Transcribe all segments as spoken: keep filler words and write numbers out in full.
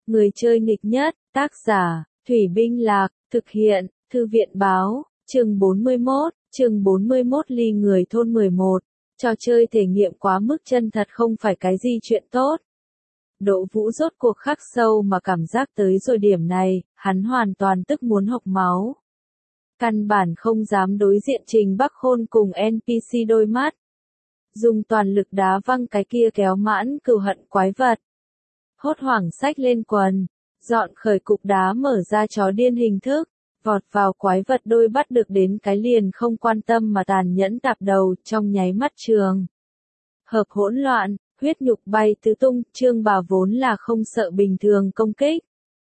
Người chơi nghịch nhất, tác giả, Thủy Binh Lạc, thực hiện, Thư viện Báo, chương bốn mươi mốt, chương bốn mươi mốt ly người thôn mười một. Trò chơi thể nghiệm quá mức chân thật không phải cái gì chuyện tốt. Đỗ Vũ rốt cuộc khắc sâu mà cảm giác tới rồi điểm này, hắn hoàn toàn tức muốn hộc máu. Căn bản không dám đối diện Trình Bắc Khôn cùng en pê xê đôi mắt. Dùng toàn lực đá văng cái kia kéo mãn cừu hận quái vật. Hốt hoảng xách lên quần, dọn khởi cục đá mở ra chó điên hình thức, vọt vào quái vật đôi bắt được đến cái liền không quan tâm mà tàn nhẫn tạp đầu trong nháy mắt trường. Hợp hỗn loạn, huyết nhục bay tứ tung, Trương Bà vốn là không sợ bình thường công kích.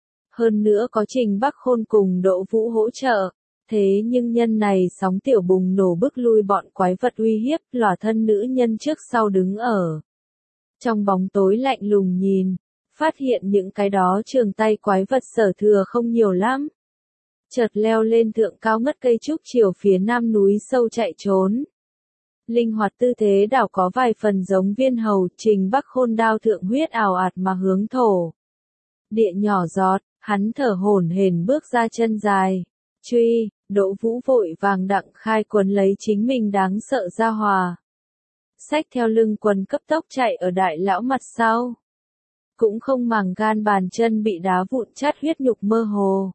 Hơn nữa có Trình Bắc Khôn cùng Đỗ Vũ hỗ trợ, thế nhưng nhân này sóng tiểu bùng nổ bức lui bọn quái vật uy hiếp, lòa thân nữ nhân trước sau đứng ở. Trong bóng tối lạnh lùng nhìn, phát hiện những cái đó trường tay quái vật sở thừa không nhiều lắm. Chợt leo lên thượng cao ngất cây trúc chiều phía nam núi sâu chạy trốn. Linh hoạt tư thế đảo có vài phần giống viên hầu, Trình Bắc Khôn đao thượng huyết ào ạt mà hướng thổ. Địa nhỏ giọt, hắn thở hổn hển bước ra chân dài. Truy, Đỗ Vũ vội vàng đặng khai quấn lấy chính mình đáng sợ ra hòa. Xách theo lưng quần cấp tốc chạy ở đại lão mặt sau. Cũng không màng gan bàn chân bị đá vụn chát huyết nhục mơ hồ.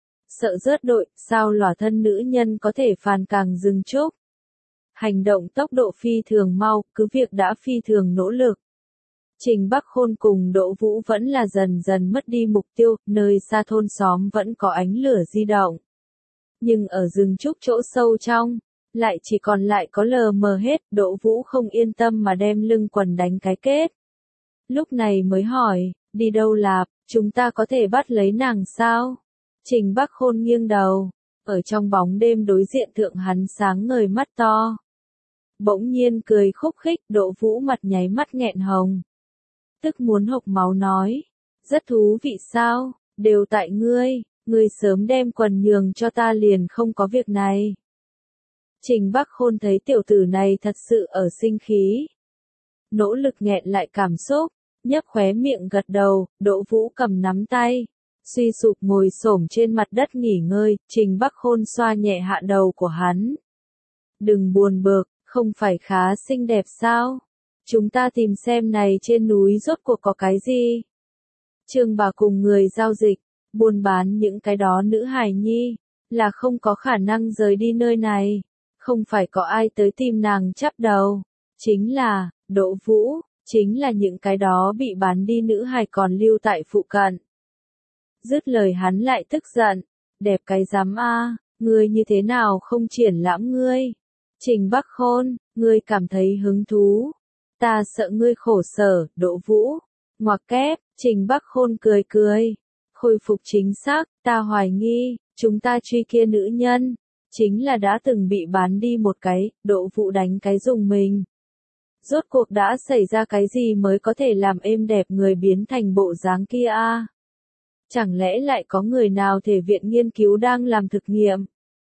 Sợ rớt đội, sao lòa thân nữ nhân có thể phàn càng dừng chốc. Hành động tốc độ phi thường mau, cứ việc đã phi thường nỗ lực. Trình Bắc Khôn cùng Đỗ Vũ vẫn là dần dần mất đi mục tiêu, nơi xa thôn xóm vẫn có ánh lửa di động. Nhưng ở rừng trúc chỗ sâu trong, lại chỉ còn lại có lờ mờ hết, Đỗ Vũ không yên tâm mà đem lưng quần đánh cái kết. Lúc này mới hỏi, đi đâu lạp, chúng ta có thể bắt lấy nàng sao? Trình Bắc Khôn nghiêng đầu, ở trong bóng đêm đối diện thượng hắn sáng ngời mắt to. Bỗng nhiên cười khúc khích, Đỗ Vũ mặt nháy mắt nghẹn hồng. Tức muốn hộc máu nói, rất thú vị sao, đều tại ngươi, ngươi sớm đem quần nhường cho ta liền không có việc này. Trình Bắc Khôn thấy tiểu tử này thật sự ở sinh khí. Nỗ lực nghẹn lại cảm xúc, nhấp khóe miệng gật đầu, Đỗ Vũ cầm nắm tay. Suy sụp ngồi xổm trên mặt đất nghỉ ngơi, Trình Bắc Khôn xoa nhẹ hạ đầu của hắn. Đừng buồn bực, không phải khá xinh đẹp sao? Chúng ta tìm xem này trên núi rốt cuộc có cái gì? Trương Bà cùng người giao dịch, buôn bán những cái đó nữ hài nhi, là không có khả năng rời đi nơi này. Không phải có ai tới tìm nàng chắp đầu. Chính là, Đỗ Vũ, chính là những cái đó bị bán đi nữ hài còn lưu tại phụ cận. Dứt lời hắn lại tức giận, đẹp cái giám a, ngươi như thế nào không triển lãm ngươi? Trình Bắc Khôn, ngươi cảm thấy hứng thú? Ta sợ ngươi khổ sở, Đỗ Vũ. Ngoặc kép, Trình Bắc Khôn cười cười. Khôi phục chính xác, ta hoài nghi, chúng ta truy kia nữ nhân, chính là đã từng bị bán đi một cái, Đỗ Vũ đánh cái dùng mình. Rốt cuộc đã xảy ra cái gì mới có thể làm êm đẹp người biến thành bộ dáng kia a? Chẳng lẽ lại có người nào thể viện nghiên cứu đang làm thực nghiệm?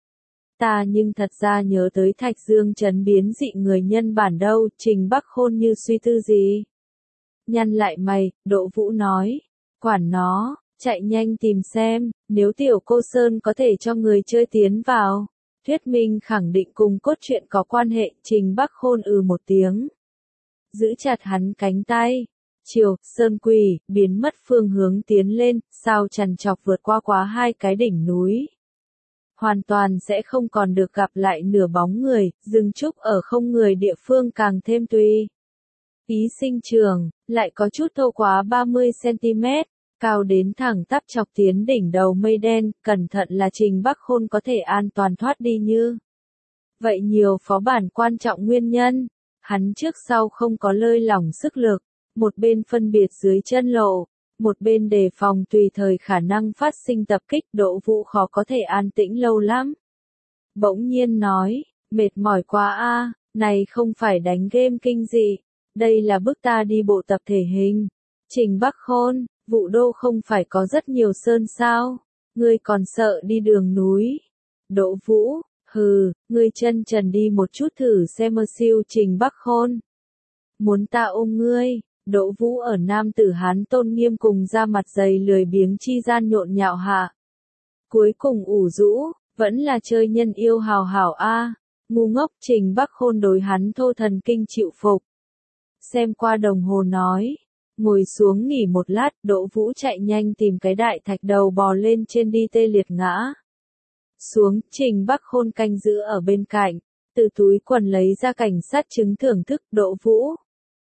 Ta nhưng thật ra nhớ tới Thạch Dương trấn biến dị người nhân bản đâu, Trình Bắc Khôn như suy tư gì. Nhăn lại mày, Đỗ Vũ nói, quản nó, chạy nhanh tìm xem, nếu tiểu cô Sơn có thể cho người chơi tiến vào. Thuyết minh khẳng định cùng cốt truyện có quan hệ, Trình Bắc Khôn ừ một tiếng. Giữ chặt hắn cánh tay. Chiều, Sơn Quỷ, biến mất phương hướng tiến lên, sao trằn trọc vượt qua quá hai cái đỉnh núi. Hoàn toàn sẽ không còn được gặp lại nửa bóng người, rừng trúc ở không người địa phương càng thêm tùy. Ý sinh trường, lại có chút thô quá ba mươi xăng-ti-mét, cao đến thẳng tắp chọc tiến đỉnh đầu mây đen, cẩn thận là Trình Bắc Khôn có thể an toàn thoát đi như. Vậy nhiều phó bản quan trọng nguyên nhân, hắn trước sau không có lơi lỏng sức lực. Một bên phân biệt dưới chân lộ, một bên đề phòng tùy thời khả năng phát sinh tập kích, Đỗ Vũ khó có thể an tĩnh lâu lắm. Bỗng nhiên nói, mệt mỏi quá a, này không phải đánh game kinh dị, đây là bức ta đi bộ tập thể hình. Trình Bắc Khôn, Vũ Đô không phải có rất nhiều sơn sao, ngươi còn sợ đi đường núi. Đỗ Vũ, hừ, ngươi chân trần đi một chút thử xem mơ siêu Trình Bắc Khôn. Muốn ta ôm ngươi. Đỗ Vũ ở nam tử Hán tôn nghiêm cùng ra mặt dày lười biếng chi gian nhộn nhạo hạ. Cuối cùng ủ rũ, vẫn là chơi nhân yêu hào hảo a. Ngu ngốc. Trình Bắc Khôn đối hắn thô thần kinh chịu phục. Xem qua đồng hồ nói. Ngồi xuống nghỉ một lát, Đỗ Vũ chạy nhanh tìm cái đại thạch đầu bò lên trên đi tê liệt ngã. Xuống, Trình Bắc Khôn canh giữ ở bên cạnh, từ túi quần lấy ra cảnh sát chứng thưởng thức. Đỗ Vũ.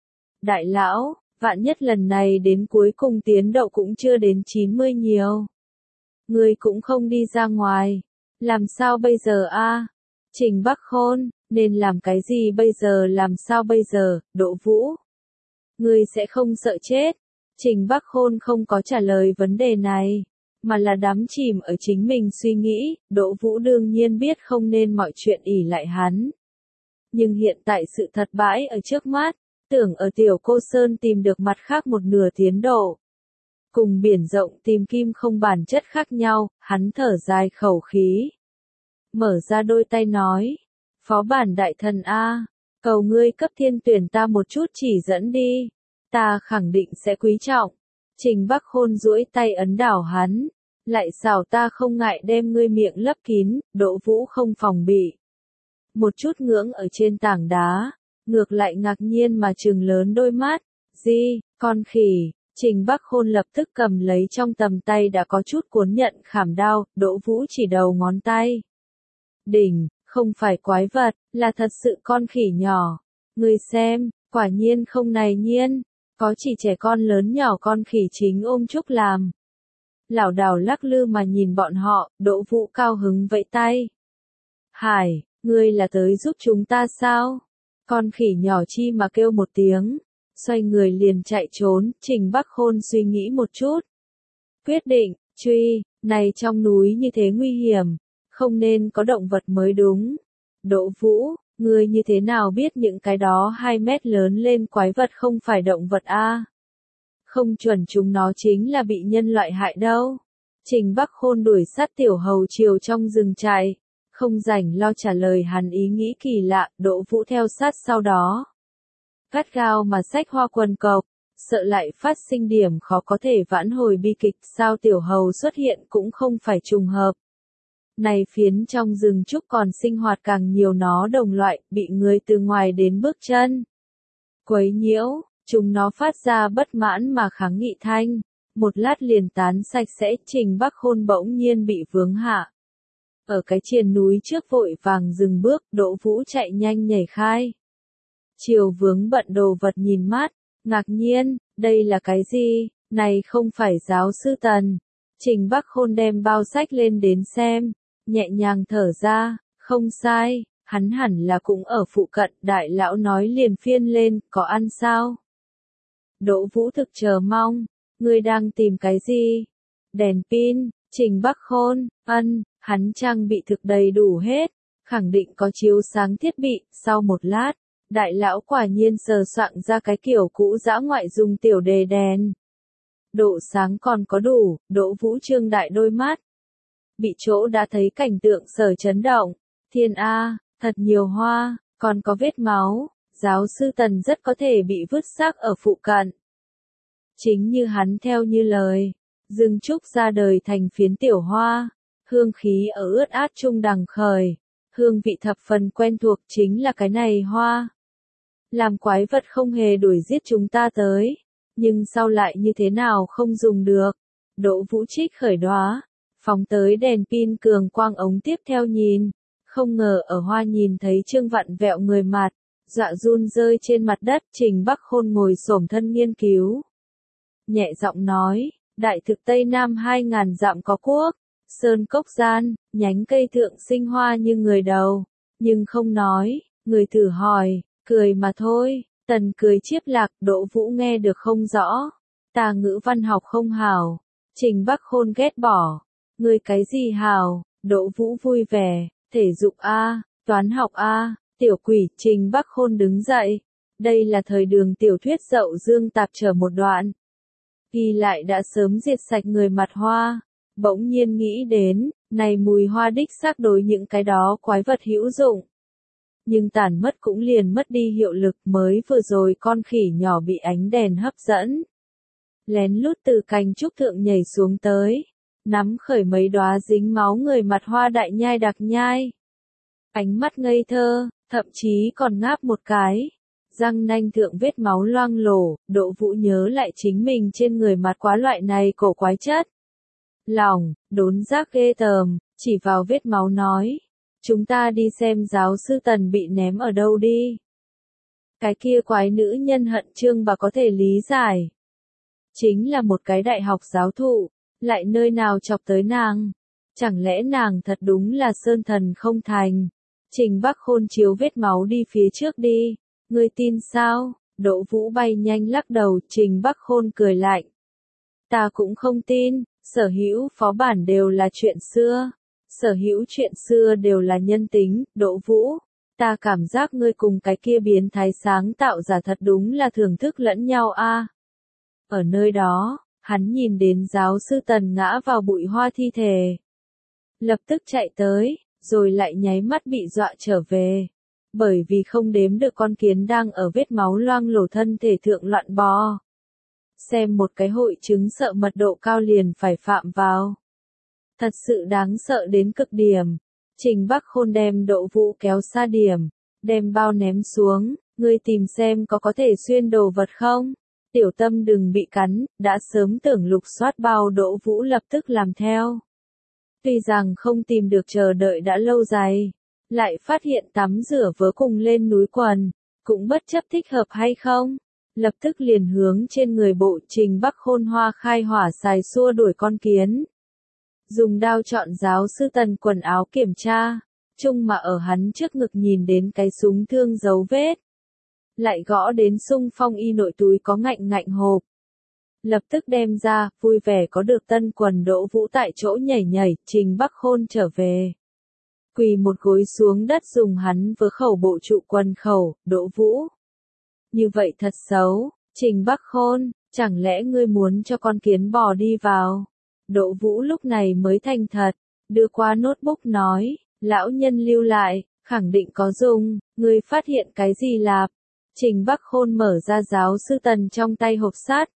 Đại lão, vạn nhất lần này đến cuối cùng tiến độ cũng chưa đến chín mươi nhiều. Ngươi cũng không đi ra ngoài. Làm sao bây giờ a? Trình Bắc Khôn, nên làm cái gì bây giờ làm sao bây giờ, Đỗ Vũ? Ngươi sẽ không sợ chết. Trình Bắc Khôn không có trả lời vấn đề này, mà là đắm chìm ở chính mình suy nghĩ. Đỗ Vũ đương nhiên biết không nên mọi chuyện ỷ lại hắn. Nhưng hiện tại sự thật bãi ở trước mắt, tưởng ở Tiểu Cô Sơn tìm được mặt khác một nửa tiến độ. Cùng biển rộng tìm kim không bản chất khác nhau, hắn thở dài khẩu khí. Mở ra đôi tay nói, Phó bản đại thần A, cầu ngươi cấp thiên tuyển ta một chút chỉ dẫn đi, ta khẳng định sẽ quý trọng. Trình Bắc Khôn duỗi tay ấn đảo hắn, lại xảo ta không ngại đem ngươi miệng lấp kín. Đỗ Vũ không phòng bị. Một chút ngưỡng ở trên tảng đá, ngược lại ngạc nhiên mà trừng lớn đôi mắt, gì, con khỉ. Trình Bắc Khôn lập tức cầm lấy trong tầm tay đã có chút cuốn nhận khảm đao. Đỗ Vũ chỉ đầu ngón tay. Đỉnh, không phải quái vật, là thật sự con khỉ nhỏ. Ngươi xem, quả nhiên không này nhiên, có chỉ trẻ con lớn nhỏ con khỉ chính ôm chúc làm. Lảo đảo lắc lư mà nhìn bọn họ. Đỗ Vũ cao hứng vẫy tay. Hải, ngươi là tới giúp chúng ta sao? Con khỉ nhỏ chi mà kêu một tiếng, xoay người liền chạy trốn. Trình Bắc Khôn suy nghĩ một chút, quyết định, truy, này trong núi như thế nguy hiểm, không nên có động vật mới đúng. Đỗ Vũ, ngươi như thế nào biết những cái đó hai mét lớn lên quái vật không phải động vật a? Không chuẩn chúng nó chính là bị nhân loại hại đâu. Trình Bắc Khôn đuổi sát tiểu hầu chiều trong rừng chạy, không rảnh lo trả lời hắn ý nghĩ kỳ lạ. Đỗ Vũ theo sát sau đó, gắt gao mà xách hoa quần cộc, sợ lại phát sinh điểm khó có thể vãn hồi bi kịch. Sao tiểu hầu xuất hiện cũng không phải trùng hợp. Này phiến trong rừng trúc còn sinh hoạt càng nhiều nó đồng loại, bị người từ ngoài đến bước chân quấy nhiễu, chúng nó phát ra bất mãn mà kháng nghị thanh, một lát liền tán sạch sẽ. Trình Bắc Khôn bỗng nhiên bị vướng hạ. Ở cái triền núi trước vội vàng dừng bước. Đỗ Vũ chạy nhanh nhảy khai. Chiều vướng bận đồ vật nhìn mát, ngạc nhiên, đây là cái gì, này không phải giáo sư Tần. Trình Bắc Khôn đem bao sách lên đến xem, nhẹ nhàng thở ra, không sai, hắn hẳn là cũng ở phụ cận. Đại lão nói liền phiên lên, có ăn sao? Đỗ Vũ thực chờ mong, ngươi đang tìm cái gì? Đèn pin. Trình Bắc Khôn, ân, hắn trang bị thực đầy đủ hết, khẳng định có chiếu sáng thiết bị. Sau một lát, đại lão quả nhiên sờ soạng ra cái kiểu cũ dã ngoại dùng tiểu đề đèn. Độ sáng còn có đủ. Đỗ Vũ trương đại đôi mắt, bị chỗ đã thấy cảnh tượng sở chấn động. Thiên A, thật nhiều hoa, còn có vết máu. Giáo sư Tần rất có thể bị vứt xác ở phụ cận. Chính như hắn theo như lời, rừng trúc ra đời thành phiến tiểu hoa, hương khí ở ướt át trung đằng khởi, hương vị thập phần quen thuộc. Chính là cái này hoa. Làm quái vật không hề đuổi giết chúng ta tới, nhưng sau lại như thế nào không dùng được. Đỗ Vũ trích khởi đóa, phóng tới đèn pin cường quang ống tiếp theo nhìn, không ngờ ở hoa nhìn thấy Trương vặn vẹo người mặt, dọa run rơi trên mặt đất. Trình Bắc Khôn ngồi xổm thân nghiên cứu, nhẹ giọng nói, đại thực Tây Nam hai ngàn dặm có quốc, sơn cốc gian, nhánh cây thượng sinh hoa như người đầu, nhưng không nói. Người thử hỏi, cười mà thôi. Tần cười chiếp lạc. Đỗ Vũ nghe được không rõ, ta ngữ văn học không hảo. Trình Bắc Khôn ghét bỏ, ngươi cái gì hảo? Đỗ Vũ vui vẻ, thể dục a, toán học a, tiểu quỷ. Trình Bắc Khôn đứng dậy, đây là thời đường tiểu thuyết Dậu Dương tạp trở một đoạn, ghi lại đã sớm diệt sạch người mặt hoa. Bỗng nhiên nghĩ đến, này mùi hoa đích xác đối những cái đó quái vật hữu dụng. nhưng tàn mất cũng liền mất đi hiệu lực, mới vừa rồi con khỉ nhỏ bị ánh đèn hấp dẫn. Lén lút từ cành trúc thượng nhảy xuống tới, nắm khởi mấy đóa dính máu người mặt hoa đại nhai đặc nhai. Ánh mắt ngây thơ, thậm chí còn ngáp một cái. Răng nanh thượng vết máu loang lổ, Đỗ Vũ nhớ lại chính mình trên người mặt quá loại này cổ quái chất. Lòng, đốn giác ghê tởm, chỉ vào vết máu nói. Chúng ta đi xem giáo sư Tần bị ném ở đâu đi. Cái kia quái nữ nhân hận Trương bà có thể lý giải. Chính là một cái đại học giáo thụ, lại nơi nào chọc tới nàng. Chẳng lẽ nàng thật đúng là sơn thần không thành. Trình Bắc Khôn chiếu vết máu đi phía trước đi. Ngươi tin sao? Đỗ Vũ bay nhanh lắc đầu, Trình Bắc Khôn cười lạnh. Ta cũng không tin, sở hữu phó bản đều là chuyện xưa. Sở hữu chuyện xưa đều là nhân tính, Đỗ Vũ. Ta cảm giác ngươi cùng cái kia biến thái sáng tạo giả thật đúng là thưởng thức lẫn nhau a. À. Ở nơi đó, hắn nhìn đến giáo sư Tần ngã vào bụi hoa thi thể. Lập tức chạy tới, rồi lại nháy mắt bị dọa trở về. Bởi vì không đếm được con kiến đang ở vết máu loang lổ thân thể thượng loạn bò. Xem một cái hội chứng sợ mật độ cao liền phải phạm vào. Thật sự đáng sợ đến cực điểm. Trình Bắc Khôn đem Đỗ Vũ kéo xa điểm, đem bao ném xuống, ngươi tìm xem có có thể xuyên đồ vật không? Tiểu Tâm đừng bị cắn, đã sớm tưởng lục soát bao Đỗ Vũ lập tức làm theo. Tuy rằng không tìm được chờ đợi đã lâu dài, lại phát hiện tắm rửa vớ cùng lên núi quần, cũng bất chấp thích hợp hay không. Lập tức liền hướng trên người bộ Trình Bắc Khôn hoa khai hỏa xài xua đuổi con kiến. Dùng đao chọn giáo sư Tần quần áo kiểm tra, chung mà ở hắn trước ngực nhìn đến cái súng thương dấu vết. Lại gõ đến sung phong y nội túi có ngạnh ngạnh hộp. Lập tức đem ra, vui vẻ có được tân quần Đỗ Vũ tại chỗ nhảy nhảy, Trình Bắc Khôn trở về. Quỳ một gối xuống đất dùng hắn vớ khẩu bộ trụ quần khẩu, Đỗ Vũ. Như vậy thật xấu, Trình Bắc Khôn, chẳng lẽ ngươi muốn cho con kiến bò đi vào? Đỗ Vũ lúc này mới thành thật, đưa qua notebook nói, lão nhân lưu lại, khẳng định có dùng, ngươi phát hiện cái gì lạp? Trình Bắc Khôn mở ra giáo sư Tần trong tay hộp sắt.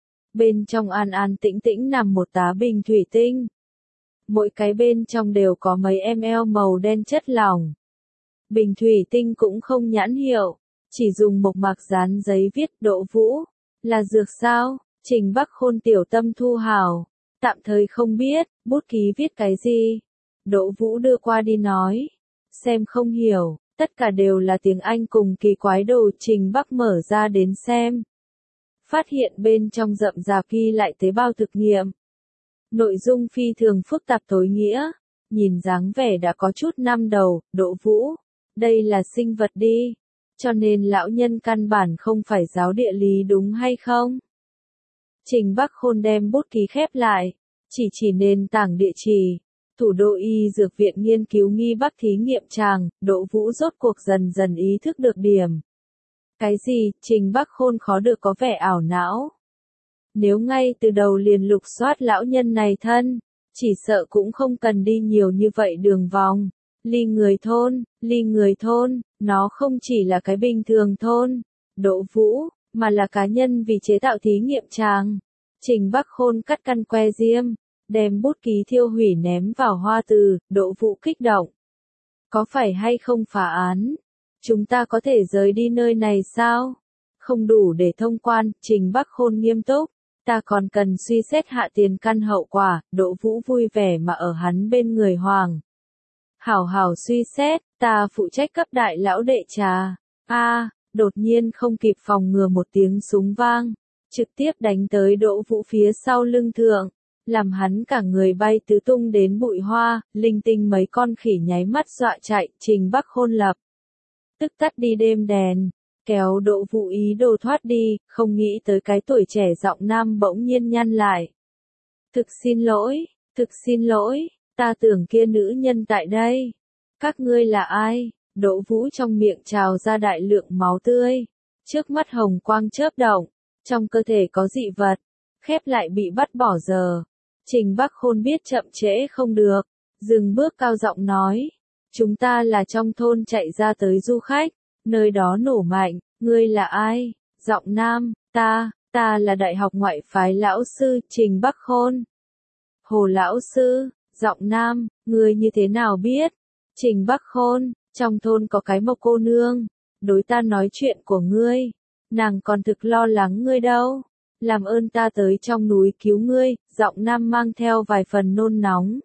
Bên trong an an tĩnh tĩnh nằm một tá bình thủy tinh. Mỗi cái bên trong đều có mấy ml màu đen chất lỏng. Bình thủy tinh cũng không nhãn hiệu, chỉ dùng mộc mạc dán giấy viết Đỗ Vũ. Là dược sao? Trình Bắc Khôn tiểu tâm thu hào. Tạm thời không biết, bút ký viết cái gì. Đỗ Vũ đưa qua đi nói. Xem không hiểu, tất cả đều là tiếng Anh cùng kỳ quái đồ. Trình Bắc mở ra đến xem. Phát hiện bên trong rậm rạp ghi lại tế bào thực nghiệm. Nội dung phi thường phức tạp tối nghĩa. Nhìn dáng vẻ đã có chút năm đầu, Đỗ Vũ. Đây là sinh vật đi. Cho nên lão nhân căn bản không phải giáo địa lý đúng hay không? Trình Bắc Khôn đem bút ký khép lại, chỉ chỉ nền tảng địa chỉ, thủ đô y dược viện nghiên cứu nghi Bắc thí nghiệm tràng, Đỗ Vũ rốt cuộc dần dần ý thức được điểm. Cái gì? Trình Bắc Khôn khó được có vẻ ảo não. Nếu ngay từ đầu liền lục soát lão nhân này thân, chỉ sợ cũng không cần đi nhiều như vậy đường vòng. Ly người thôn, ly người thôn, nó không chỉ là cái bình thường thôn, Đỗ Vũ, mà là cá nhân vì chế tạo thí nghiệm tràng. Trình Bắc Khôn cắt căn que diêm, đem bút ký thiêu hủy ném vào hoa từ, Đỗ Vũ kích động. Có phải hay không phá án? Chúng ta có thể rời đi nơi này sao? Không đủ để thông quan, Trình Bắc Khôn nghiêm túc. Ta còn cần suy xét hạ tiền căn hậu quả, Đỗ Vũ vui vẻ mà ở hắn bên người hoàng. Hảo hảo suy xét, ta phụ trách cấp đại lão đệ trà. A, đột nhiên không kịp phòng ngừa một tiếng súng vang, trực tiếp đánh tới Đỗ Vũ phía sau lưng thượng, làm hắn cả người bay tứ tung đến bụi hoa, linh tinh mấy con khỉ nháy mắt dọa chạy, Trình Bắc Khôn lập. Tức tắt đi đêm đèn, kéo Đỗ Vũ ý đồ thoát đi, không nghĩ tới cái tuổi trẻ giọng nam bỗng nhiên nhăn lại. Thực xin lỗi, thực xin lỗi. Ta tưởng kia nữ nhân tại đây. Các ngươi là ai? Đỗ Vũ trong miệng trào ra đại lượng máu tươi. Trước mắt hồng quang chớp động. Trong cơ thể có dị vật. Khép lại bị bắt bỏ giờ. Trình Bắc Khôn biết chậm trễ không được. Dừng bước cao giọng nói. Chúng ta là trong thôn chạy ra tới du khách, nơi đó nổ mạnh, ngươi là ai? Giọng nam, ta, ta là đại học ngoại phái lão sư Trình Bắc Khôn. Hồ lão sư, giọng nam, ngươi như thế nào biết? Trình Bắc Khôn, trong thôn có cái Mộc cô nương, đối ta nói chuyện của ngươi, nàng còn thực lo lắng ngươi đâu. Làm ơn ta tới trong núi cứu ngươi, giọng nam mang theo vài phần nôn nóng.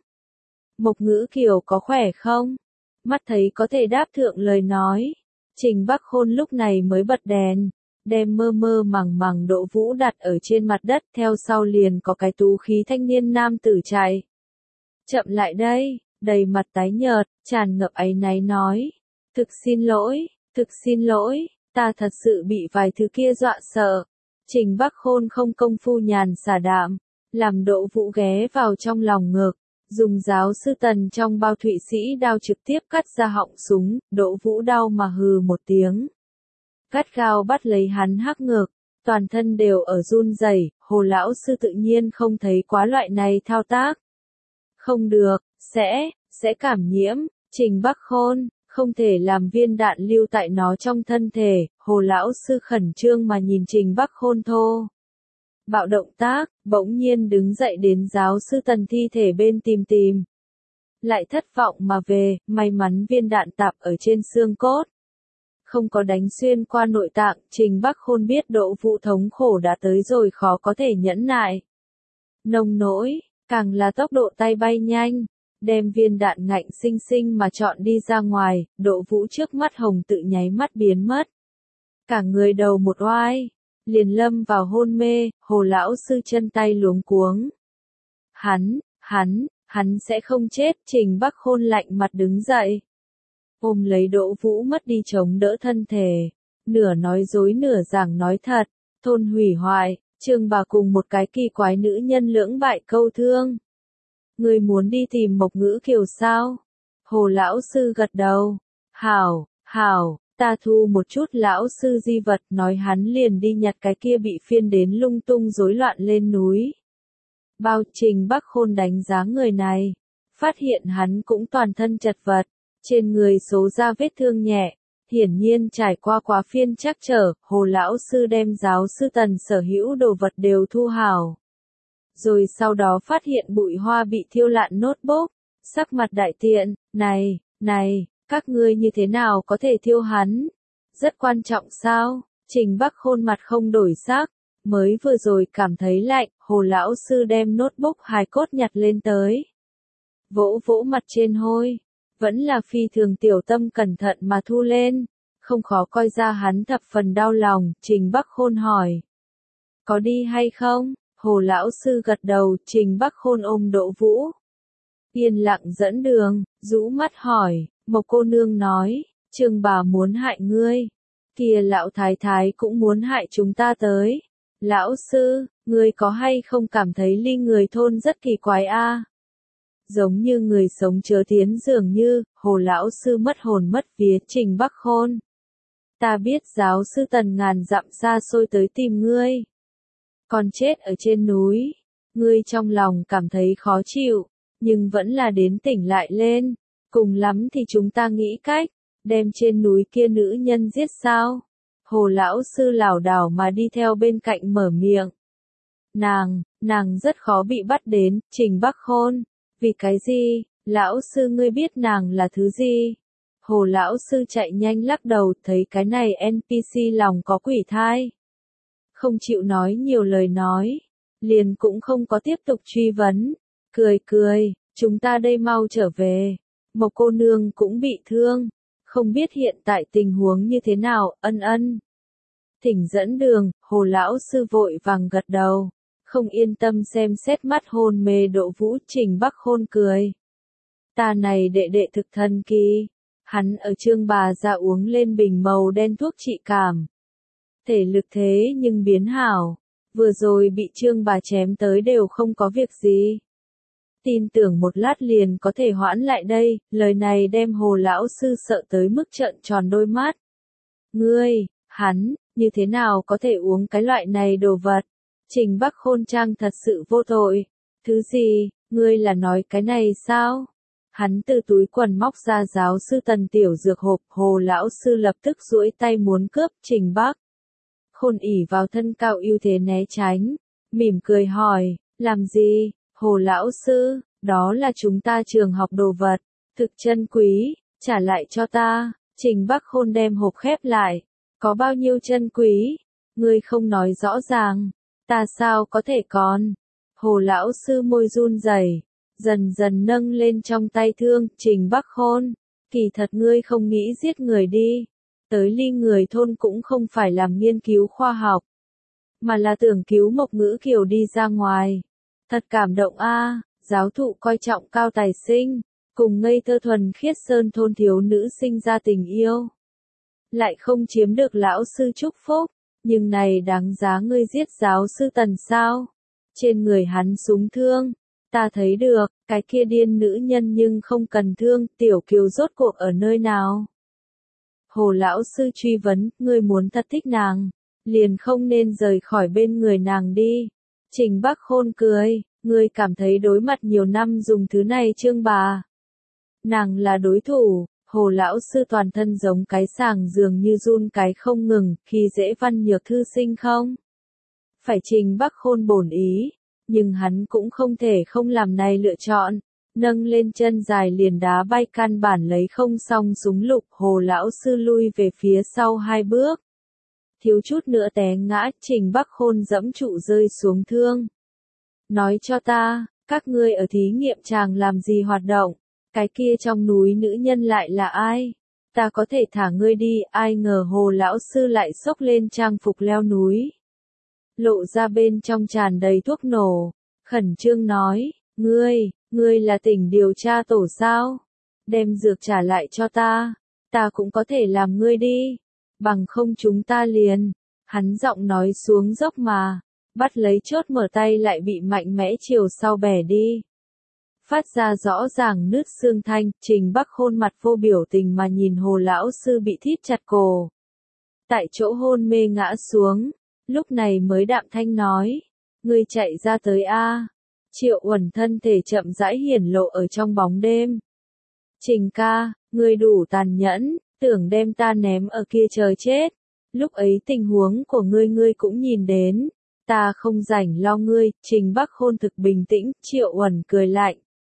Mộc Ngữ Kiều có khỏe không? Mắt thấy có thể đáp thượng lời nói. Trình Bắc Khôn lúc này mới bật đèn, đem mơ mơ màng màng Đỗ Vũ đặt ở trên mặt đất, theo sau liền có cái tú khí thanh niên nam tử chạy. Chậm lại đây, đầy mặt tái nhợt, tràn ngập áy náy nói. Thực xin lỗi, thực xin lỗi, ta thật sự bị vài thứ kia dọa sợ. Trình Bắc Khôn không công phu nhàn xả đạm, làm Đỗ Vũ ghé vào trong lòng ngực, dùng giáo sư Tần trong bao Thụy Sĩ đao trực tiếp cắt ra họng súng, Đỗ Vũ đau mà hừ một tiếng. Gắt gao bắt lấy hắn hắc ngực, toàn thân đều ở run rẩy, Hồ lão sư tự nhiên không thấy quá loại này thao tác. Không được, sẽ, sẽ cảm nhiễm, Trình Bắc Khôn, không thể làm viên đạn lưu tại nó trong thân thể, Hồ lão sư khẩn trương mà nhìn Trình Bắc Khôn thô. Bạo động tác, bỗng nhiên đứng dậy đến giáo sư Tần thi thể bên tìm tìm. Lại thất vọng mà về, may mắn viên đạn tạp ở trên xương cốt. Không có đánh xuyên qua nội tạng, Trình Bắc Khôn biết Đỗ Vũ thống khổ đã tới rồi khó có thể nhẫn nại. Nông nỗi, càng là tốc độ tay bay nhanh, đem viên đạn ngạnh sinh sinh mà chọn đi ra ngoài, Đỗ Vũ trước mắt hồng tự nháy mắt biến mất. Cả người đầu một oai, liền lâm vào hôn mê, Hồ lão sư chân tay luống cuống. Hắn, hắn, hắn sẽ không chết, Trình Bắc Khôn lạnh mặt đứng dậy. Ôm lấy Đỗ Vũ mất đi chống đỡ thân thể, nửa nói dối nửa giảng nói thật, thôn hủy hoại, Trương bà cùng một cái kỳ quái nữ nhân lưỡng bại câu thương. Người muốn đi tìm Mộc Ngữ Kiều sao? Hồ lão sư gật đầu. Hảo, hảo, ta thu một chút lão sư di vật, nói hắn liền đi nhặt cái kia bị phiên đến lung tung rối loạn lên núi. Bao Trình Bắc Khôn đánh giá người này, phát hiện hắn cũng toàn thân chật vật, trên người số ra vết thương nhẹ, hiển nhiên trải qua quá phiên trắc trở, Hồ lão sư đem giáo sư Tần sở hữu đồ vật đều thu hảo. Rồi sau đó phát hiện bụi hoa bị thiêu lạn notebook, sắc mặt đại tiện, này, này, các ngươi như thế nào có thể thiêu hắn? Rất quan trọng sao? Trình Bắc Khôn mặt không đổi sắc, mới vừa rồi cảm thấy lạnh, Hồ lão sư đem notebook hài cốt nhặt lên tới. Vỗ vỗ mặt trên hôi, vẫn là phi thường tiểu tâm cẩn thận mà thu lên, không khó coi ra hắn thập phần đau lòng, Trình Bắc Khôn hỏi. Có đi hay không? Hồ lão sư gật đầu, Trình Bắc Khôn ôm Đỗ Vũ. Yên lặng dẫn đường, rũ mắt hỏi, Mộc cô nương nói, Trương bà muốn hại ngươi. Kìa lão thái thái cũng muốn hại chúng ta tới. Lão sư, ngươi có hay không cảm thấy ly người thôn rất kỳ quái a? Giống như người sống chớ tiến dường như, Hồ lão sư mất hồn mất vía, Trình Bắc Khôn. Ta biết giáo sư Tần ngàn dặm xa xôi tới tìm ngươi. Còn chết ở trên núi, ngươi trong lòng cảm thấy khó chịu, nhưng vẫn là đến tỉnh lại lên, cùng lắm thì chúng ta nghĩ cách, đem trên núi kia nữ nhân giết sao? Hồ lão sư lảo đảo mà đi theo bên cạnh mở miệng. Nàng, nàng rất khó bị bắt đến, Trình Bắc Khôn, vì cái gì, lão sư ngươi biết nàng là thứ gì? Hồ lão sư chạy nhanh lắc đầu, thấy cái này en pê xê lòng có quỷ thai. Không chịu nói nhiều lời nói, liền cũng không có tiếp tục truy vấn, cười cười, chúng ta đây mau trở về, Mộc cô nương cũng bị thương, không biết hiện tại tình huống như thế nào, ân ân. Thỉnh dẫn đường, Hồ lão sư vội vàng gật đầu, không yên tâm xem xét mắt hôn mê Đỗ Vũ, Trình Bắc Khôn cười. Ta này đệ đệ thực thần kỳ, hắn ở Trương bà ra uống lên bình màu đen thuốc trị cảm. Thể lực thế nhưng biến hảo, vừa rồi bị Trương bà chém tới đều không có việc gì. Tin tưởng một lát liền có thể hoãn lại đây, lời này đem Hồ lão sư sợ tới mức trợn tròn đôi mắt. Ngươi, hắn, như thế nào có thể uống cái loại này đồ vật? Trình Bắc Khôn trang thật sự vô tội. Thứ gì, ngươi là nói cái này sao? Hắn từ túi quần móc ra giáo sư Tần tiểu dược hộp, Hồ lão sư lập tức duỗi tay muốn cướp, Trình Bắc Khôn ỷ vào thân cao ưu thế né tránh, mỉm cười hỏi, làm gì, Hồ lão sư, đó là chúng ta trường học đồ vật, thực chân quý, trả lại cho ta. Trình Bắc Khôn đem hộp khép lại, có bao nhiêu chân quý, ngươi không nói rõ ràng, ta sao có thể còn. Hồ lão sư môi run rẩy, dần dần nâng lên trong tay thương, Trình Bắc Khôn, kỳ thật ngươi không nghĩ giết người đi, tới ly người thôn cũng không phải làm nghiên cứu khoa học, mà là tưởng cứu Mộc Ngữ Kiều đi ra ngoài. Thật cảm động a, giáo thụ coi trọng cao tài sinh, cùng ngây thơ thuần khiết sơn thôn thiếu nữ sinh ra tình yêu. Lại không chiếm được lão sư chúc phúc, nhưng này đáng giá ngươi giết giáo sư Tần sao? Trên người hắn súng thương, ta thấy được, cái kia điên nữ nhân nhưng không cần thương, Tiểu Kiều rốt cuộc ở nơi nào? Hồ lão sư truy vấn, ngươi muốn thật thích nàng, liền không nên rời khỏi bên người nàng đi. Trình Bắc Khôn cười, ngươi cảm thấy đối mặt nhiều năm dùng thứ này trương bà. Nàng là đối thủ, Hồ lão sư toàn thân giống cái sàng dường như run cái không ngừng, khi dễ văn nhược thư sinh không? Phải Trình Bắc Khôn bổn ý, nhưng hắn cũng không thể không làm này lựa chọn, nâng lên chân dài liền đá bay căn bản lấy không xong súng lục, Hồ lão sư lui về phía sau hai bước. Thiếu chút nữa té ngã, Trình Bắc Khôn dẫm trụ rơi xuống thương. Nói cho ta, các ngươi ở thí nghiệm tràng làm gì hoạt động? Cái kia trong núi nữ nhân lại là ai? Ta có thể thả ngươi đi, ai ngờ Hồ lão sư lại xốc lên trang phục leo núi. Lộ ra bên trong tràn đầy thuốc nổ, khẩn trương nói, ngươi, ngươi là tỉnh điều tra tổ sao? Đem dược trả lại cho ta, ta cũng có thể làm ngươi đi, bằng không chúng ta liền. Hắn giọng nói xuống dốc mà, bắt lấy chốt mở tay lại bị mạnh mẽ chiều sau bẻ đi. Phát ra rõ ràng nứt xương thanh, Trình Bắc Khôn mặt vô biểu tình mà nhìn Hồ lão sư bị thít chặt cổ. Tại chỗ hôn mê ngã xuống, lúc này mới đạm thanh nói, ngươi chạy ra tới a. Triệu Uẩn thân thể chậm rãi hiển lộ ở trong bóng đêm. Trình ca, ngươi đủ tàn nhẫn, tưởng đem ta ném ở kia chờ chết. Lúc ấy tình huống của ngươi ngươi cũng nhìn đến, ta không rảnh lo ngươi. Trình Bắc Khôn thực bình tĩnh, Triệu Uẩn cười lạnh.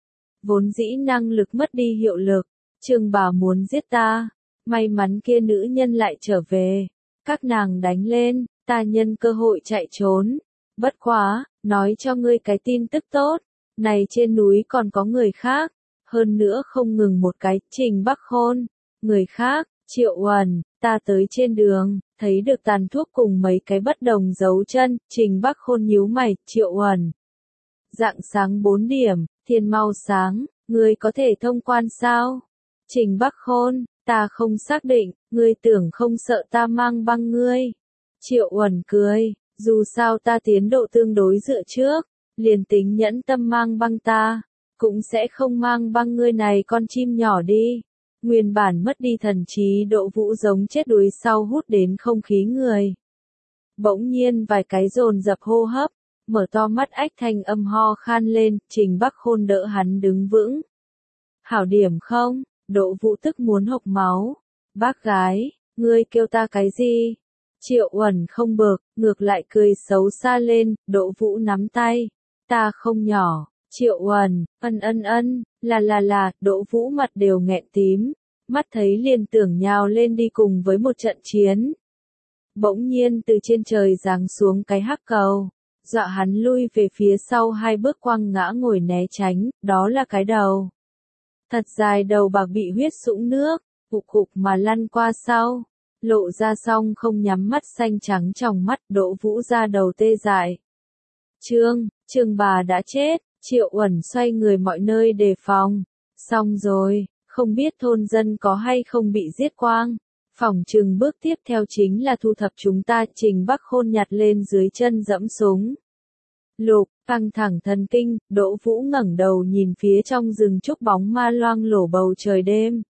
Vốn dĩ năng lực mất đi hiệu lực, Trương bà muốn giết ta, may mắn kia nữ nhân lại trở về, các nàng đánh lên, ta nhân cơ hội chạy trốn. Bất quá, nói cho ngươi cái tin tức tốt, này trên núi còn có người khác, hơn nữa không ngừng một cái. Trình Bắc Khôn, người khác, Triệu Uẩn, ta tới trên đường, thấy được tàn thuốc cùng mấy cái bất đồng dấu chân. Trình Bắc Khôn nhíu mày, Triệu Uẩn. Rạng sáng bốn điểm, thiên mau sáng, ngươi có thể thông quan sao? Trình Bắc Khôn, ta không xác định, ngươi tưởng không sợ ta mang băng ngươi. Triệu Uẩn cười, dù sao ta tiến độ tương đối dựa trước, liền tính nhẫn tâm mang băng ta, cũng sẽ không mang băng ngươi này con chim nhỏ đi. Nguyên bản mất đi thần trí Đỗ Vũ giống chết đuối sau hút đến không khí người. Bỗng nhiên vài cái dồn dập hô hấp, mở to mắt ách thanh âm ho khan lên, Trình Bắc Khôn đỡ hắn đứng vững. Hảo điểm không? Đỗ Vũ tức muốn hộc máu. Bác gái, ngươi kêu ta cái gì? Triệu Uẩn không bực, ngược lại cười xấu xa lên. Đỗ Vũ nắm tay. Ta không nhỏ. Triệu Uẩn, ân ân ân, là là là. Đỗ Vũ mặt đều nghẹn tím, mắt thấy liền tưởng nhào lên đi cùng với một trận chiến. Bỗng nhiên từ trên trời giáng xuống cái hắc cầu, dọa hắn lui về phía sau hai bước quăng ngã ngồi né tránh, đó là cái đầu. Thật dài đầu bạc bị huyết sũng nước, cục cục mà lăn qua sau, lộ ra xong không nhắm mắt xanh trắng trong mắt. Đỗ Vũ ra đầu tê dại. Trương, Trương bà đã chết. Triệu Uẩn xoay người mọi nơi đề phòng. Xong rồi, không biết thôn dân có hay không bị giết quang. Phỏng chừng bước tiếp theo chính là thu thập chúng ta. Trình Bắc Khôn nhặt lên dưới chân dẫm súng. Lục, căng thẳng thần kinh, Đỗ Vũ ngẩng đầu nhìn phía trong rừng trúc bóng ma loang lổ bầu trời đêm.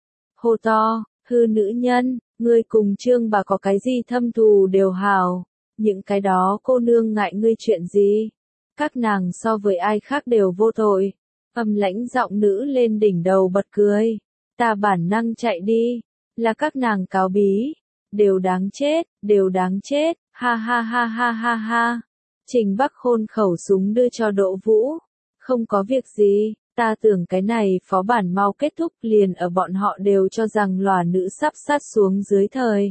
Hô to, hư nữ nhân, ngươi cùng Trương bà có cái gì thâm thù đều hào, những cái đó cô nương ngại ngươi chuyện gì? Các nàng so với ai khác đều vô tội. Âm lãnh giọng nữ lên đỉnh đầu bật cười. Ta bản năng chạy đi, là các nàng cáo bí, đều đáng chết, đều đáng chết, ha ha ha ha ha ha. Trình Bắc Khôn khẩu súng đưa cho Đỗ Vũ. Không có việc gì, ta tưởng cái này phó bản mau kết thúc liền ở bọn họ đều cho rằng lòa nữ sắp sát xuống dưới thời.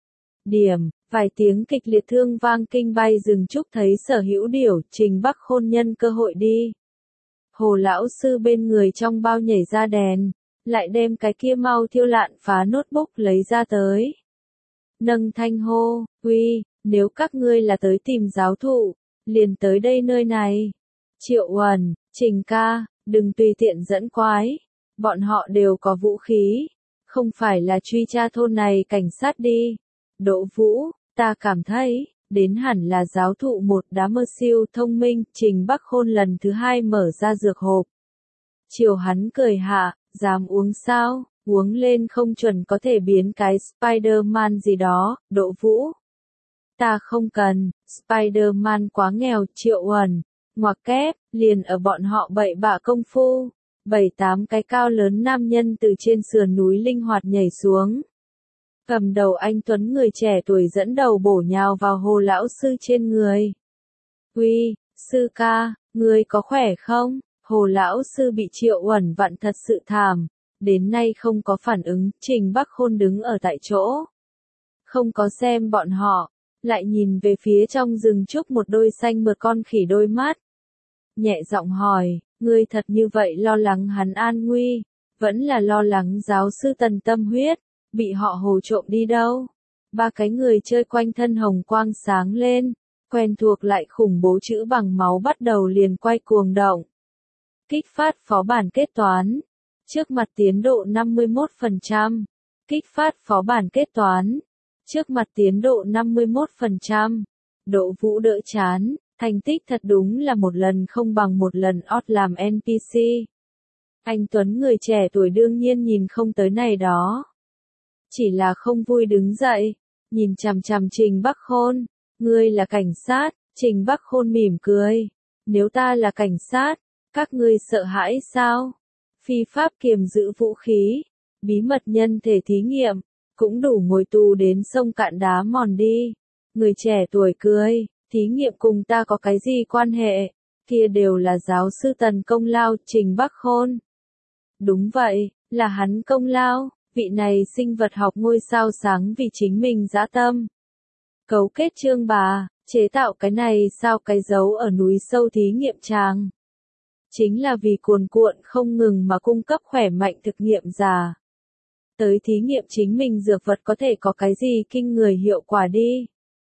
Điểm, vài tiếng kịch liệt thương vang kinh bay rừng trúc thấy Sở Hữu Điểu, Trình Bắc Khôn nhân cơ hội đi. Hồ lão sư bên người trong bao nhảy ra đèn, lại đem cái kia mau thiêu lạn phá notebook lấy ra tới. Nâng thanh hô, uy, nếu các ngươi là tới tìm giáo thụ, liền tới đây nơi này. Triệu Uẩn, Trình ca, đừng tùy tiện dẫn quái, bọn họ đều có vũ khí, không phải là truy tra thôn này cảnh sát đi. Đỗ Vũ, ta cảm thấy, đến hẳn là giáo thụ một đám mơ siêu thông minh. Trình Bắc Khôn lần thứ hai mở ra dược hộp. Chiều hắn cười hạ, dám uống sao, uống lên không chuẩn có thể biến cái Spider-Man gì đó. Đỗ Vũ, ta không cần, Spider-Man quá nghèo. Triệu Uẩn, ngoặc kép, liền ở bọn họ bậy bạ công phu, bảy tám cái cao lớn nam nhân từ trên sườn núi linh hoạt nhảy xuống. Cầm đầu anh tuấn người trẻ tuổi dẫn đầu bổ nhào vào Hồ lão sư trên người. Uy, sư ca, ngươi có khỏe không? Hồ lão sư bị Triệu Uẩn vặn thật sự thảm, đến nay không có phản ứng. Trình Bắc Khôn đứng ở tại chỗ, không có xem bọn họ, lại nhìn về phía trong rừng trúc một đôi xanh mượt con khỉ đôi mắt. Nhẹ giọng hỏi, ngươi thật như vậy lo lắng hắn an nguy, vẫn là lo lắng giáo sư Tần tâm huyết, bị họ hồ trộm đi đâu? Ba cái người chơi quanh thân hồng quang sáng lên, quen thuộc lại khủng bố chữ bằng máu bắt đầu liền quay cuồng động. Kích phát phó bản kết toán. Trước mặt tiến độ năm mươi mốt phần trăm. Kích phát phó bản kết toán. Trước mặt tiến độ năm mươi mốt phần trăm. Đỗ Vũ đỡ chán, thành tích thật đúng là một lần không bằng một lần ót làm en pê xê. Anh Tuấn người trẻ tuổi đương nhiên nhìn không tới này đó. Chỉ là không vui đứng dậy, nhìn chằm chằm Trình Bắc Khôn. Ngươi là cảnh sát? Trình Bắc Khôn mỉm cười. Nếu ta là cảnh sát, các ngươi sợ hãi sao? Phi pháp kiềm giữ vũ khí, bí mật nhân thể thí nghiệm, cũng đủ ngồi tù đến sông cạn đá mòn đi. Người trẻ tuổi cười, thí nghiệm cùng ta có cái gì quan hệ? Kia đều là giáo sư Tần công lao. Trình Bắc Khôn. Đúng vậy, là hắn công lao. Vị này sinh vật học ngôi sao sáng vì chính mình dã tâm. Cấu kết Trương Bà, chế tạo cái này sao cái dấu ở núi sâu thí nghiệm tràng. Chính là vì cuồn cuộn không ngừng mà cung cấp khỏe mạnh thực nghiệm giả. Tới thí nghiệm chính mình dược vật có thể có cái gì kinh người hiệu quả đi.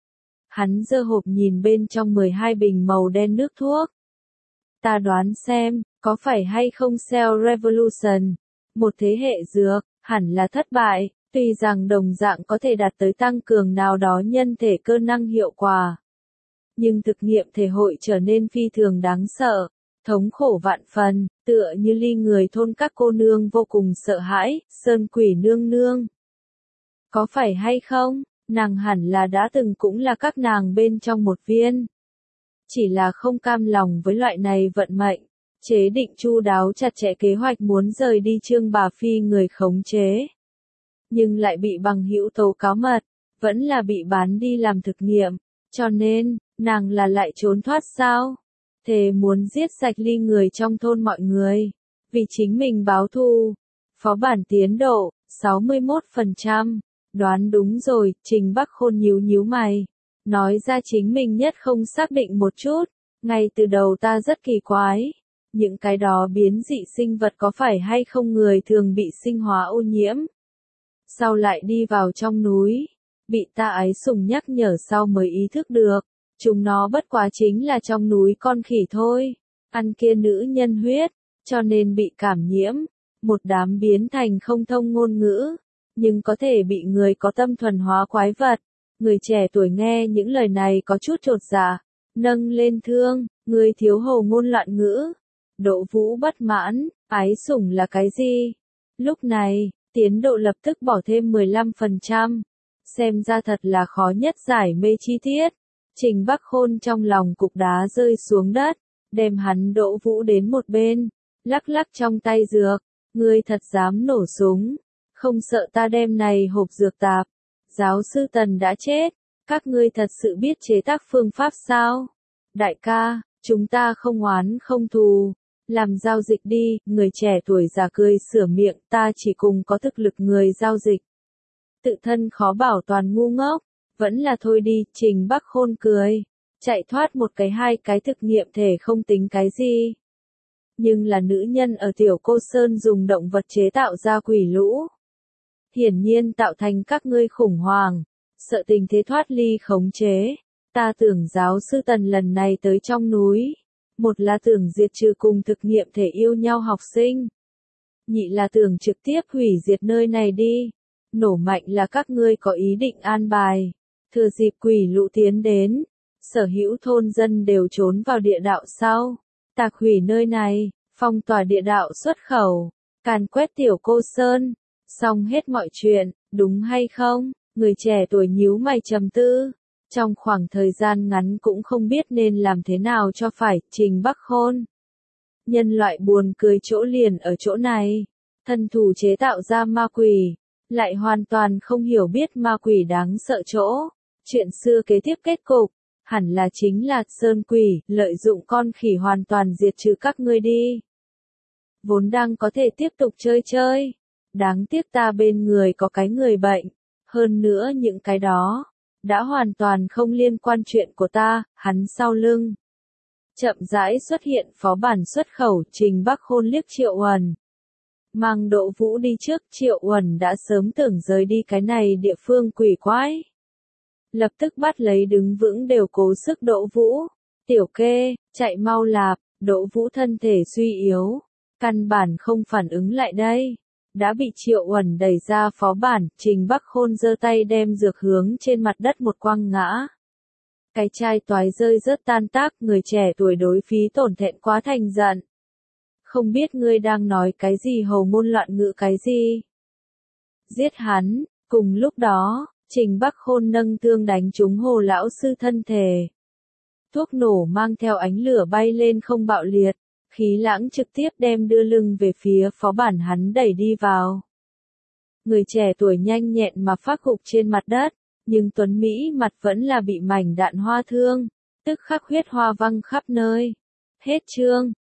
Hắn giơ hộp nhìn bên trong mười hai bình màu đen nước thuốc. Ta đoán xem, có phải hay không Cell Revolution, một thế hệ dược, hẳn là thất bại, tuy rằng đồng dạng có thể đạt tới tăng cường nào đó nhân thể cơ năng hiệu quả. Nhưng thực nghiệm thể hội trở nên phi thường đáng sợ, thống khổ vạn phần, tựa như ly người thôn các cô nương vô cùng sợ hãi, sơn quỷ nương nương. Có phải hay không, nàng hẳn là đã từng cũng là các nàng bên trong một viên. Chỉ là không cam lòng với loại này vận mệnh, chế định chu đáo chặt chẽ kế hoạch muốn rời đi Trương Bà Phi người khống chế. Nhưng lại bị bằng hữu tố cáo mật, vẫn là bị bán đi làm thực nghiệm, cho nên, nàng là lại trốn thoát sao? Thề muốn giết sạch ly người trong thôn mọi người, vì chính mình báo thù. Phó bản tiến độ, sáu mươi mốt phần trăm, đoán đúng rồi. Trình Bắc Khôn nhíu nhíu mày, nói ra chính mình nhất không xác định một chút, ngay từ đầu ta rất kỳ quái. Những cái đó biến dị sinh vật có phải hay không người thường bị sinh hóa ô nhiễm? Sau lại đi vào trong núi, bị ta ái sùng nhắc nhở sau mới ý thức được, chúng nó bất quá chính là trong núi con khỉ thôi, ăn kia nữ nhân huyết, cho nên bị cảm nhiễm, một đám biến thành không thông ngôn ngữ, nhưng có thể bị người có tâm thuần hóa quái vật. Người trẻ tuổi nghe những lời này có chút chột dạ, nâng lên thương, người thiếu hồ ngôn loạn ngữ. Đỗ Vũ bất mãn, ái sủng là cái gì? Lúc này, tiến độ lập tức bỏ thêm mười lăm phần trăm. Xem ra thật là khó nhất giải mê chi tiết. Trình Bắc Khôn trong lòng cục đá rơi xuống đất, đem hắn Đỗ Vũ đến một bên, lắc lắc trong tay dược, ngươi thật dám nổ súng, không sợ ta đem này hộp dược tạp. Giáo sư Tần đã chết, các ngươi thật sự biết chế tác phương pháp sao? Đại ca, chúng ta không oán không thù, làm giao dịch đi, người trẻ tuổi già cười sửa miệng, ta chỉ cùng có thực lực người giao dịch. Tự thân khó bảo toàn ngu ngốc, vẫn là thôi đi, Trình Bắc Khôn cười, chạy thoát một cái hai cái thực nghiệm thể không tính cái gì. Nhưng là nữ nhân ở Tiểu Cô Sơn dùng động vật chế tạo ra quỷ lũ. Hiển nhiên tạo thành các ngươi khủng hoảng, sợ tình thế thoát ly khống chế. Ta tưởng giáo sư Tần lần này tới trong núi, một là tưởng diệt trừ cùng thực nghiệm thể yêu nhau học sinh. Nhị là tưởng trực tiếp hủy diệt nơi này đi. Nổ mạnh là các ngươi có ý định an bài. Thừa dịp quỷ lũ tiến đến, sở hữu thôn dân đều trốn vào địa đạo sau. Tạc hủy nơi này, phong tỏa địa đạo xuất khẩu, càn quét Tiểu Cô Sơn. Xong hết mọi chuyện, đúng hay không? Người trẻ tuổi nhíu mày trầm tư. Trong khoảng thời gian ngắn cũng không biết nên làm thế nào cho phải, Trình Bắc Khôn. Nhân loại buồn cười chỗ liền ở chỗ này. Thân thủ chế tạo ra ma quỷ, lại hoàn toàn không hiểu biết ma quỷ đáng sợ chỗ. Chuyện xưa kế tiếp kết cục, hẳn là chính là sơn quỷ, lợi dụng con khỉ hoàn toàn diệt trừ các ngươi đi. Vốn đang có thể tiếp tục chơi chơi. Đáng tiếc ta bên người có cái người bệnh. Hơn nữa những cái đó đã hoàn toàn không liên quan chuyện của ta, hắn sau lưng. Chậm rãi xuất hiện phó bản xuất khẩu, Trình Bắc Khôn liếc Triệu Uẩn. Mang Đỗ Vũ đi trước, Triệu Uẩn đã sớm tưởng rời đi cái này địa phương quỷ quái. Lập tức bắt lấy đứng vững đều cố sức Đỗ Vũ. Tiểu Kê, chạy mau lạp, Đỗ Vũ thân thể suy yếu. Căn bản không phản ứng lại đây. Đã bị Triệu Uẩn đẩy ra phó bản, Trình Bắc Khôn giơ tay đem dược hướng trên mặt đất một quăng ngã. Cái chai toái rơi rớt tan tác, người trẻ tuổi đối phí tổn thẹn quá thành giận. Không biết ngươi đang nói cái gì hầu ngôn loạn ngữ cái gì. Giết hắn, cùng lúc đó, Trình Bắc Khôn nâng thương đánh trúng Hồ lão sư thân thể. Thuốc nổ mang theo ánh lửa bay lên không bạo liệt. Khí lãng trực tiếp đem đưa lưng về phía phó bản hắn đẩy đi vào. Người trẻ tuổi nhanh nhẹn mà phát gục trên mặt đất, nhưng Tuấn Mỹ mặt vẫn là bị mảnh đạn hoa thương, tức khắc huyết hoa văng khắp nơi. Hết chương.